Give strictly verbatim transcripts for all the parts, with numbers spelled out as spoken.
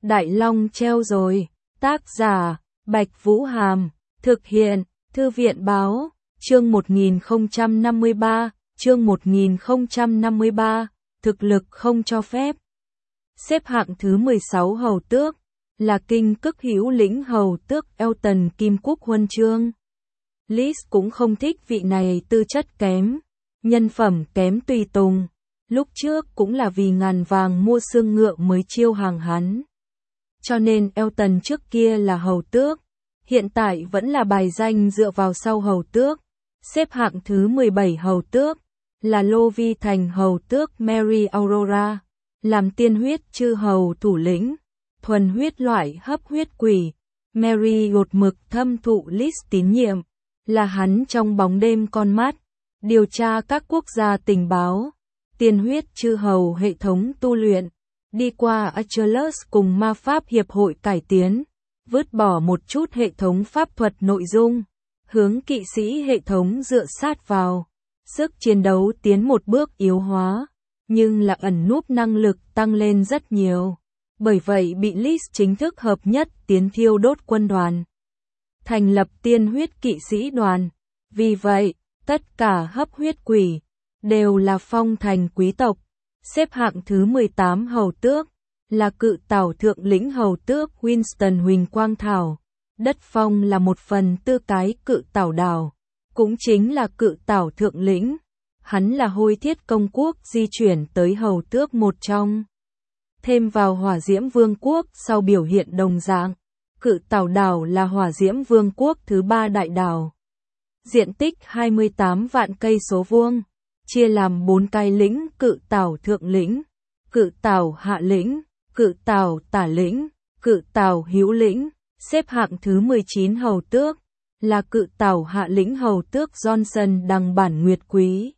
Đại Long treo rồi. Tác giả, Bạch Vũ Hàm. Thực hiện, Thư viện Báo. Chương một nghìn không trăm năm mươi ba, chương một nghìn không trăm năm mươi ba, thực lực không cho phép. Xếp hạng thứ mười sáu hầu tước, là kinh cức hữu lĩnh hầu tước Elton Kim Cúc huân chương. Liz cũng không thích vị này tư chất kém, nhân phẩm kém tùy tùng. Lúc trước cũng là vì ngàn vàng mua xương ngựa mới chiêu hàng hắn. Cho nên Elton trước kia là hầu tước, hiện tại vẫn là bài danh dựa vào sau hầu tước. Xếp hạng thứ mười bảy hầu tước, là Lô Vi Thành hầu tước Mary Aurora, làm tiên huyết chư hầu thủ lĩnh, thuần huyết loại hấp huyết quỷ. Mary gột mực thâm thụ Liz tín nhiệm, là hắn trong bóng đêm con mắt, điều tra các quốc gia tình báo, tiên huyết chư hầu hệ thống tu luyện, đi qua Achilles cùng ma pháp hiệp hội cải tiến, vứt bỏ một chút hệ thống pháp thuật nội dung, hướng kỵ sĩ hệ thống dựa sát vào, sức chiến đấu tiến một bước yếu hóa, nhưng là ẩn núp năng lực tăng lên rất nhiều. Bởi vậy bị Liz chính thức hợp nhất tiến thiêu đốt quân đoàn, thành lập tiên huyết kỵ sĩ đoàn. Vì vậy, tất cả hấp huyết quỷ đều là phong thành quý tộc. Xếp hạng thứ mười tám hầu tước, là cự tảo thượng lĩnh hầu tước Winston Huỳnh Quang Thảo. Đất phong là một phần tư cái cự tảo đảo, cũng chính là cự tảo thượng lĩnh. Hắn là hôi thiết công quốc di chuyển tới hầu tước một trong. Thêm vào hỏa diễm vương quốc sau biểu hiện đồng dạng. Cự tảo đảo là hỏa diễm vương quốc thứ ba đại đảo. Diện tích hai mươi tám vạn cây số vuông, chia làm bốn cái lĩnh: cự tảo thượng lĩnh, cự tảo hạ lĩnh, cự tảo tả lĩnh, cự tảo hữu lĩnh. Xếp hạng thứ mười chín hầu tước, là cự tảo hạ lĩnh hầu tước Johnson Đằng Bản Nguyệt Quý.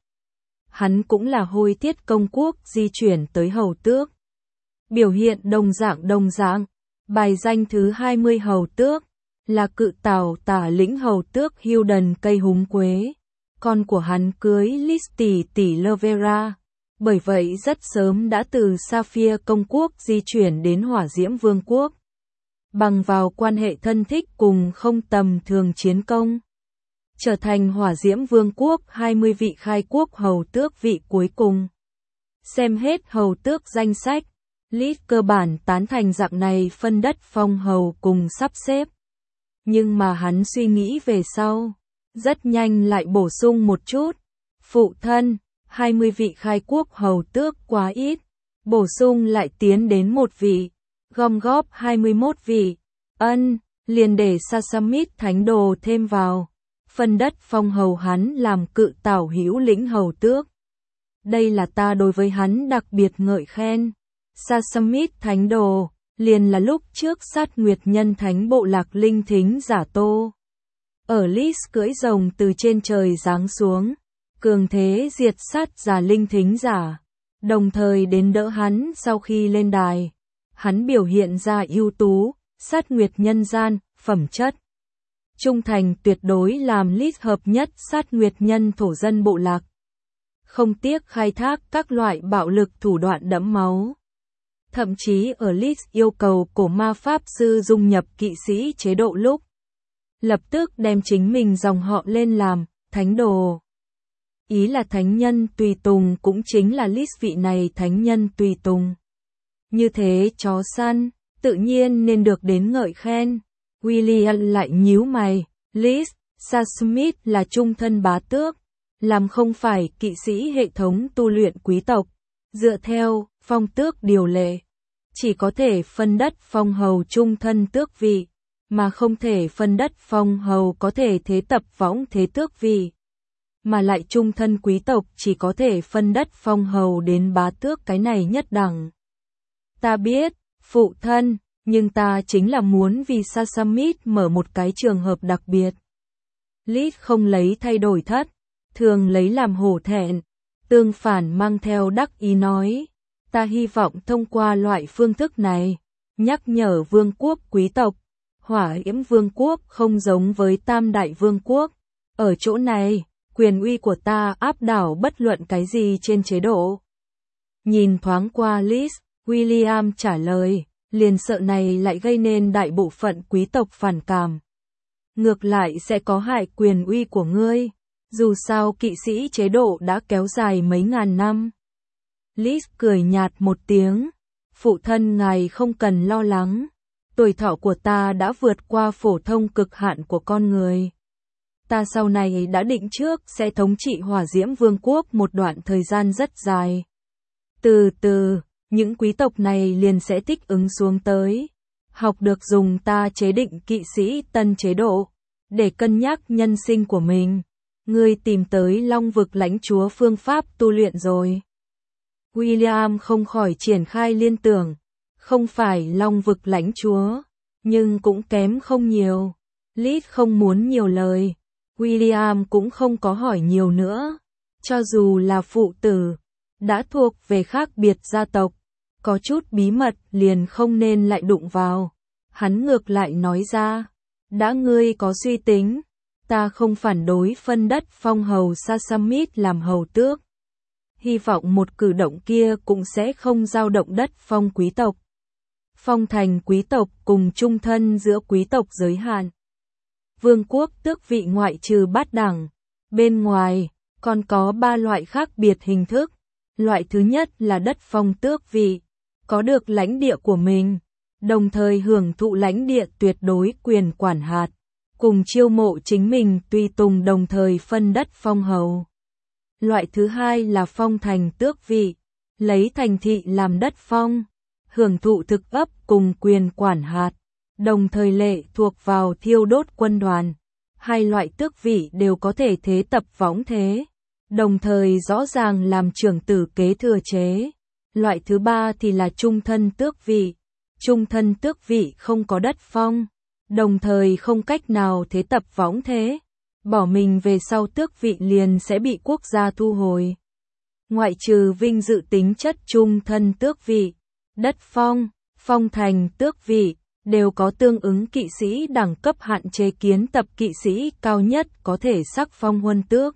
Hắn cũng là hôi thiết công quốc di chuyển tới hầu tước. Biểu hiện đồng dạng đồng dạng. Bài danh thứ hai mươi hầu tước, là cự tảo tả lĩnh hầu tước Hilden Cây Húng Quế. Con của hắn cưới Liz tỷ tỷ Lovera, bởi vậy rất sớm đã từ Sapphire công quốc di chuyển đến hỏa diễm vương quốc. Bằng vào quan hệ thân thích cùng không tầm thường chiến công, trở thành hỏa diễm vương quốc hai mươi vị khai quốc hầu tước vị cuối cùng. Xem hết hầu tước danh sách, Liz cơ bản tán thành dạng này phân đất phong hầu cùng sắp xếp. Nhưng mà hắn suy nghĩ về sau, rất nhanh lại bổ sung một chút. Phụ thân, hai mươi vị khai quốc hầu tước quá ít, bổ sung lại tiến đến một vị, gom góp hai mươi mốt vị. Ân, liền để Sasamit thánh đồ thêm vào, phân đất phong hầu hắn làm cự tảo hữu lĩnh hầu tước. Đây là ta đối với hắn đặc biệt ngợi khen. Sasamit thánh đồ, liền là lúc trước sát nguyệt nhân thánh bộ lạc linh thính giả Tô. Ở Liz cưỡi rồng từ trên trời giáng xuống, cường thế diệt sát giả linh thính giả, đồng thời đến đỡ hắn sau khi lên đài. Hắn biểu hiện ra ưu tú, sát nguyệt nhân gian, phẩm chất, trung thành tuyệt đối làm Liz hợp nhất sát nguyệt nhân thổ dân bộ lạc. Không tiếc khai thác các loại bạo lực thủ đoạn đẫm máu. Thậm chí ở Liz yêu cầu cổ ma pháp sư dung nhập kỵ sĩ chế độ lúc, lập tức đem chính mình dòng họ lên làm thánh đồ. Ý là thánh nhân tùy tùng cũng chính là Liz vị này thánh nhân tùy tùng. Như thế chó săn, tự nhiên nên được đến ngợi khen. William lại nhíu mày, Liz, Sasamit là trung thân bá tước, làm không phải kỵ sĩ hệ thống tu luyện quý tộc. Dựa theo phong tước điều lệ, chỉ có thể phân đất phong hầu trung thân tước vị, mà không thể phân đất phong hầu có thể thế tập võng thế tước vị. Mà lại trung thân quý tộc chỉ có thể phân đất phong hầu đến bá tước cái này nhất đẳng. Ta biết, phụ thân, nhưng ta chính là muốn vì Sasamit mở một cái trường hợp đặc biệt. Liz không lấy thay đổi thất, thường lấy làm hổ thẹn, tương phản mang theo đắc ý nói. Ta hy vọng thông qua loại phương thức này, nhắc nhở vương quốc quý tộc, hỏa diễm vương quốc không giống với tam đại vương quốc. Ở chỗ này, quyền uy của ta áp đảo bất luận cái gì trên chế độ. Nhìn thoáng qua Liz, William trả lời, liền sợ này lại gây nên đại bộ phận quý tộc phản cảm. Ngược lại sẽ có hại quyền uy của ngươi, dù sao kỵ sĩ chế độ đã kéo dài mấy ngàn năm. Lis cười nhạt một tiếng, phụ thân ngài không cần lo lắng, tuổi thọ của ta đã vượt qua phổ thông cực hạn của con người. Ta sau này đã định trước sẽ thống trị Hỏa Diễm Vương quốc một đoạn thời gian rất dài. Từ từ, những quý tộc này liền sẽ thích ứng xuống tới, học được dùng ta chế định kỵ sĩ tân chế độ, để cân nhắc nhân sinh của mình. Ngươi tìm tới Long vực lãnh chúa phương pháp tu luyện rồi. William không khỏi triển khai liên tưởng, không phải Long vực lãnh chúa, nhưng cũng kém không nhiều. Lis không muốn nhiều lời, William cũng không có hỏi nhiều nữa. Cho dù là phụ tử, đã thuộc về khác biệt gia tộc, có chút bí mật liền không nên lại đụng vào. Hắn ngược lại nói ra, đã ngươi có suy tính, ta không phản đối phân đất phong hầu Sasamit làm hầu tước. Hy vọng một cử động kia cũng sẽ không dao động đất phong quý tộc. Phong thành quý tộc cùng chung thân giữa quý tộc giới hạn. Vương quốc tước vị ngoại trừ bát đẳng, bên ngoài còn có ba loại khác biệt hình thức. Loại thứ nhất là đất phong tước vị, có được lãnh địa của mình, đồng thời hưởng thụ lãnh địa tuyệt đối quyền quản hạt, cùng chiêu mộ chính mình tùy tùng đồng thời phân đất phong hầu. Loại thứ hai là phong thành tước vị, lấy thành thị làm đất phong, hưởng thụ thực ấp cùng quyền quản hạt, đồng thời lệ thuộc vào thiêu đốt quân đoàn. Hai loại tước vị đều có thể thế tập võng thế, đồng thời rõ ràng làm trưởng tử kế thừa chế. Loại thứ ba thì là trung thân tước vị. Trung thân tước vị không có đất phong, đồng thời không cách nào thế tập võng thế. Bỏ mình về sau tước vị liền sẽ bị quốc gia thu hồi. Ngoại trừ vinh dự tính chất trung thân tước vị, đất phong, phong thành tước vị, đều có tương ứng kỵ sĩ đẳng cấp hạn chế kiến tập kỵ sĩ cao nhất có thể sắc phong huân tước.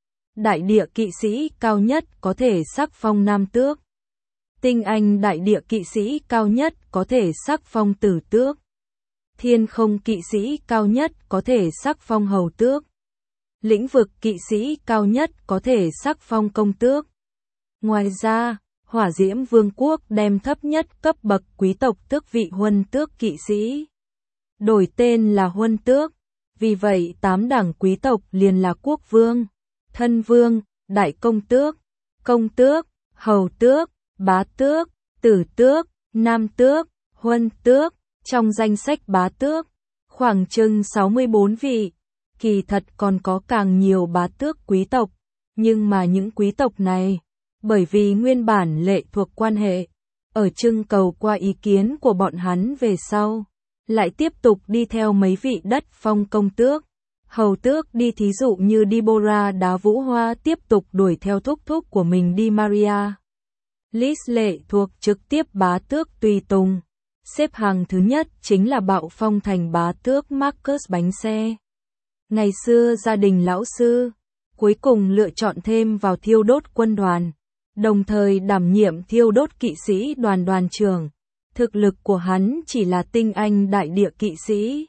Đại địa kỵ sĩ cao nhất có thể sắc phong nam tước. Tinh anh đại địa kỵ sĩ cao nhất có thể sắc phong tử tước. Thiên không kỵ sĩ cao nhất có thể sắc phong hầu tước. Lĩnh vực kỵ sĩ cao nhất có thể sắc phong công tước. Ngoài ra, Hỏa Diễm Vương quốc đem thấp nhất cấp bậc quý tộc tước vị huân tước kỵ sĩ, đổi tên là huân tước. Vì vậy tám đẳng quý tộc liền là quốc vương, thân vương, đại công tước, công tước, hầu tước, bá tước, tử tước, nam tước, huân tước. Trong danh sách bá tước, khoảng chừng sáu mươi bốn vị, kỳ thật còn có càng nhiều bá tước quý tộc, nhưng mà những quý tộc này, bởi vì nguyên bản lệ thuộc quan hệ, ở trưng cầu qua ý kiến của bọn hắn về sau, lại tiếp tục đi theo mấy vị đất phong công tước, hầu tước đi, thí dụ như Deborah Đá Vũ Hoa tiếp tục đuổi theo thúc thúc của mình đi Maria. Lis lệ thuộc trực tiếp bá tước tùy tùng. Xếp hàng thứ nhất chính là bạo phong thành bá tước Marcus Bánh Xe. Ngày xưa gia đình lão sư, cuối cùng lựa chọn thêm vào thiêu đốt quân đoàn, đồng thời đảm nhiệm thiêu đốt kỵ sĩ đoàn đoàn trưởng. Thực lực của hắn chỉ là tinh anh đại địa kỵ sĩ.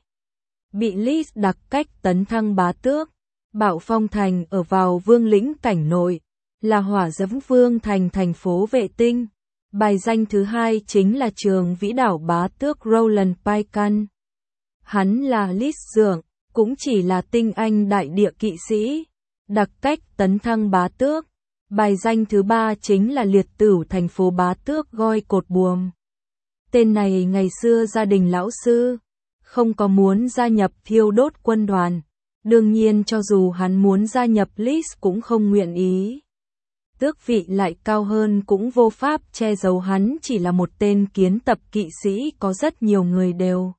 Bị Lis đặc cách tấn thăng bá tước. Bạo phong thành ở vào vương lĩnh cảnh nội, là Hỏa Diễm Vương thành thành phố vệ tinh. Bài danh thứ hai chính là trường vĩ đảo bá tước Roland Paikan. Hắn là Lis dượng, cũng chỉ là tinh anh đại địa kỵ sĩ, đặc cách tấn thăng bá tước. Bài danh thứ ba chính là liệt tửu thành phố bá tước Goi Cột Buồm. Tên này ngày xưa gia đình lão sư, không có muốn gia nhập thiêu đốt quân đoàn. Đương nhiên cho dù hắn muốn gia nhập Lis cũng không nguyện ý. Tước vị lại cao hơn cũng vô pháp che giấu hắn chỉ là một tên kiến tập kỵ sĩ, có rất nhiều người đều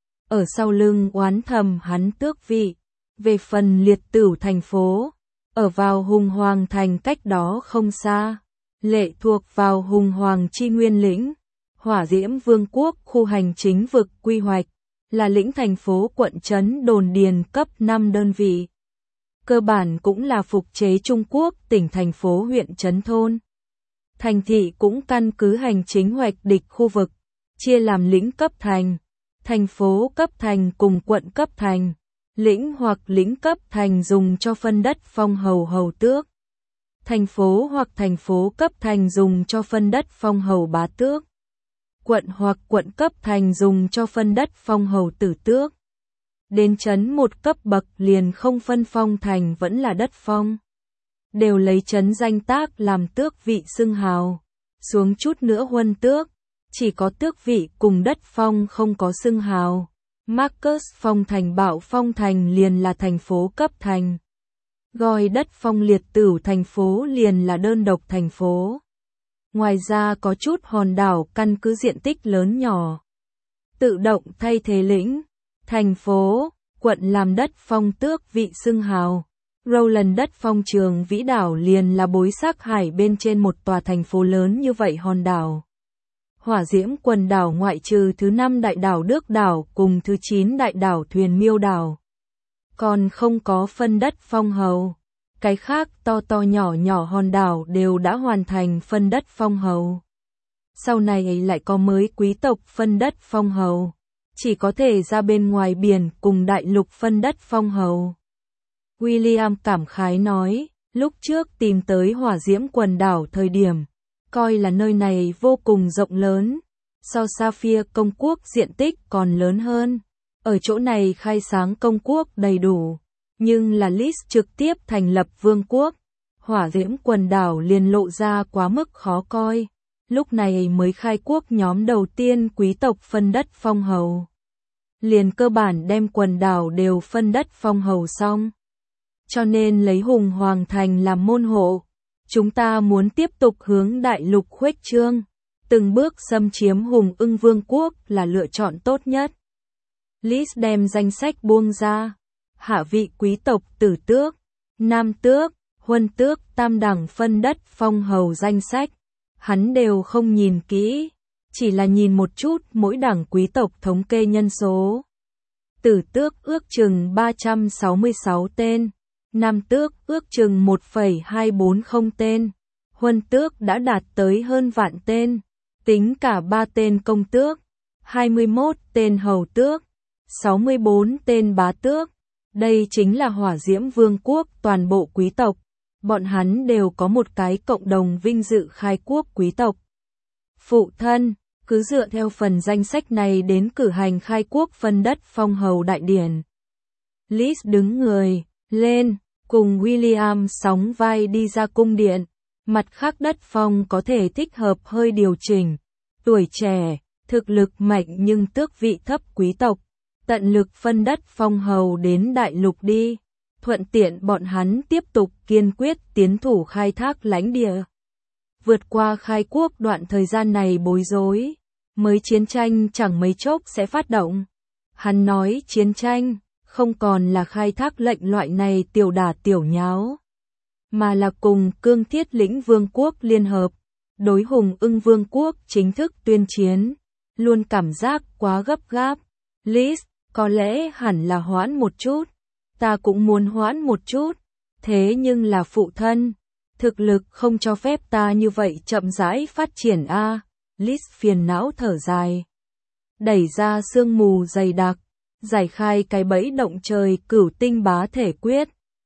ở sau lưng oán thầm hắn tước vị. Về phần liệt tửu thành phố, ở vào Hùng Hoàng thành cách đó không xa, lệ thuộc vào Hùng Hoàng chi nguyên lĩnh, Hỏa Diễm Vương quốc khu hành chính vực quy hoạch, là lĩnh thành phố quận trấn đồn điền cấp năm đơn vị. Cơ bản cũng là phục chế Trung Quốc tỉnh thành phố huyện trấn thôn. Thành thị cũng căn cứ hành chính hoạch địch khu vực, chia làm lĩnh cấp thành, thành phố cấp thành cùng quận cấp thành. Lĩnh hoặc lĩnh cấp thành dùng cho phân đất phong hầu hầu tước. Thành phố hoặc thành phố cấp thành dùng cho phân đất phong hầu bá tước. Quận hoặc quận cấp thành dùng cho phân đất phong hầu tử tước. Đến trấn một cấp bậc liền không phân phong thành vẫn là đất phong. Đều lấy trấn danh tác làm tước vị xưng hào. Xuống chút nữa huân tước, chỉ có tước vị cùng đất phong không có xưng hào. Marcus phong thành Bạo phong thành liền là thành phố cấp thành. Gọi đất phong Liệt Tửu thành phố liền là đơn độc thành phố. Ngoài ra có chút hòn đảo căn cứ diện tích lớn nhỏ. Tự động thay thế lĩnh, thành phố, quận làm đất phong tước vị xưng hào. Rowland đất phong Trường Vĩ đảo liền là bối xác hải bên trên một tòa thành phố lớn như vậy hòn đảo. Hỏa Diễm quần đảo ngoại trừ thứ năm đại đảo Đức đảo cùng thứ chín đại đảo Thuyền Miêu đảo. Còn không có phân đất phong hầu. Cái khác to to nhỏ nhỏ hòn đảo đều đã hoàn thành phân đất phong hầu. Sau này lại có mới quý tộc phân đất phong hầu. Chỉ có thể ra bên ngoài biển cùng đại lục phân đất phong hầu. William cảm khái nói, lúc trước tìm tới Hỏa Diễm quần đảo thời điểm, coi là nơi này vô cùng rộng lớn, so Sapphire công quốc diện tích còn lớn hơn. Ở chỗ này khai sáng công quốc đầy đủ, nhưng là Lis trực tiếp thành lập vương quốc. Hỏa Diễm quần đảo liền lộ ra quá mức khó coi, lúc này mới khai quốc nhóm đầu tiên quý tộc phân đất phong hầu. Liền cơ bản đem quần đảo đều phân đất phong hầu xong. Cho nên lấy Hùng Hoàng Thành làm môn hộ. Chúng ta muốn tiếp tục hướng đại lục khuếch trương, từng bước xâm chiếm Hùng Ưng Vương quốc là lựa chọn tốt nhất. Lis đem danh sách buông ra. Hạ vị quý tộc tử tước, nam tước, huân tước, tam đẳng phân đất phong hầu danh sách. Hắn đều không nhìn kỹ, chỉ là nhìn một chút mỗi đẳng quý tộc thống kê nhân số. Tử tước ước chừng ba trăm sáu mươi sáu tên. Nam tước ước chừng một phẩy hai bốn không tên, huân tước đã đạt tới hơn vạn tên, tính cả ba tên công tước, hai mươi mốt tên hầu tước, sáu mươi bốn tên bá tước. Đây chính là Hỏa Diễm Vương quốc toàn bộ quý tộc, bọn hắn đều có một cái cộng đồng vinh dự khai quốc quý tộc. Phụ thân, cứ dựa theo phần danh sách này đến cử hành khai quốc phân đất phong hầu đại điển. Lis đứng người lên, cùng William sóng vai đi ra cung điện. Mặt khác đất phong có thể thích hợp hơi điều chỉnh. Tuổi trẻ, thực lực mạnh nhưng tước vị thấp quý tộc. Tận lực phân đất phong hầu đến đại lục đi. Thuận tiện bọn hắn tiếp tục kiên quyết tiến thủ khai thác lãnh địa. Vượt qua khai quốc đoạn thời gian này bối rối. Mới chiến tranh chẳng mấy chốc sẽ phát động. Hắn nói chiến tranh không còn là khai thác lệnh loại này tiểu đả tiểu nháo, mà là cùng Cương Thiết Lĩnh Vương quốc liên hợp, đối Hùng Ưng Vương quốc chính thức tuyên chiến, luôn cảm giác quá gấp gáp. Lis, có lẽ hẳn là hoãn một chút, ta cũng muốn hoãn một chút, thế nhưng là phụ thân, thực lực không cho phép ta như vậy chậm rãi phát triển a. À. Lis phiền não thở dài, đẩy ra sương mù dày đặc. Giải khai cái bẫy động trời cửu tinh bá thể quyết.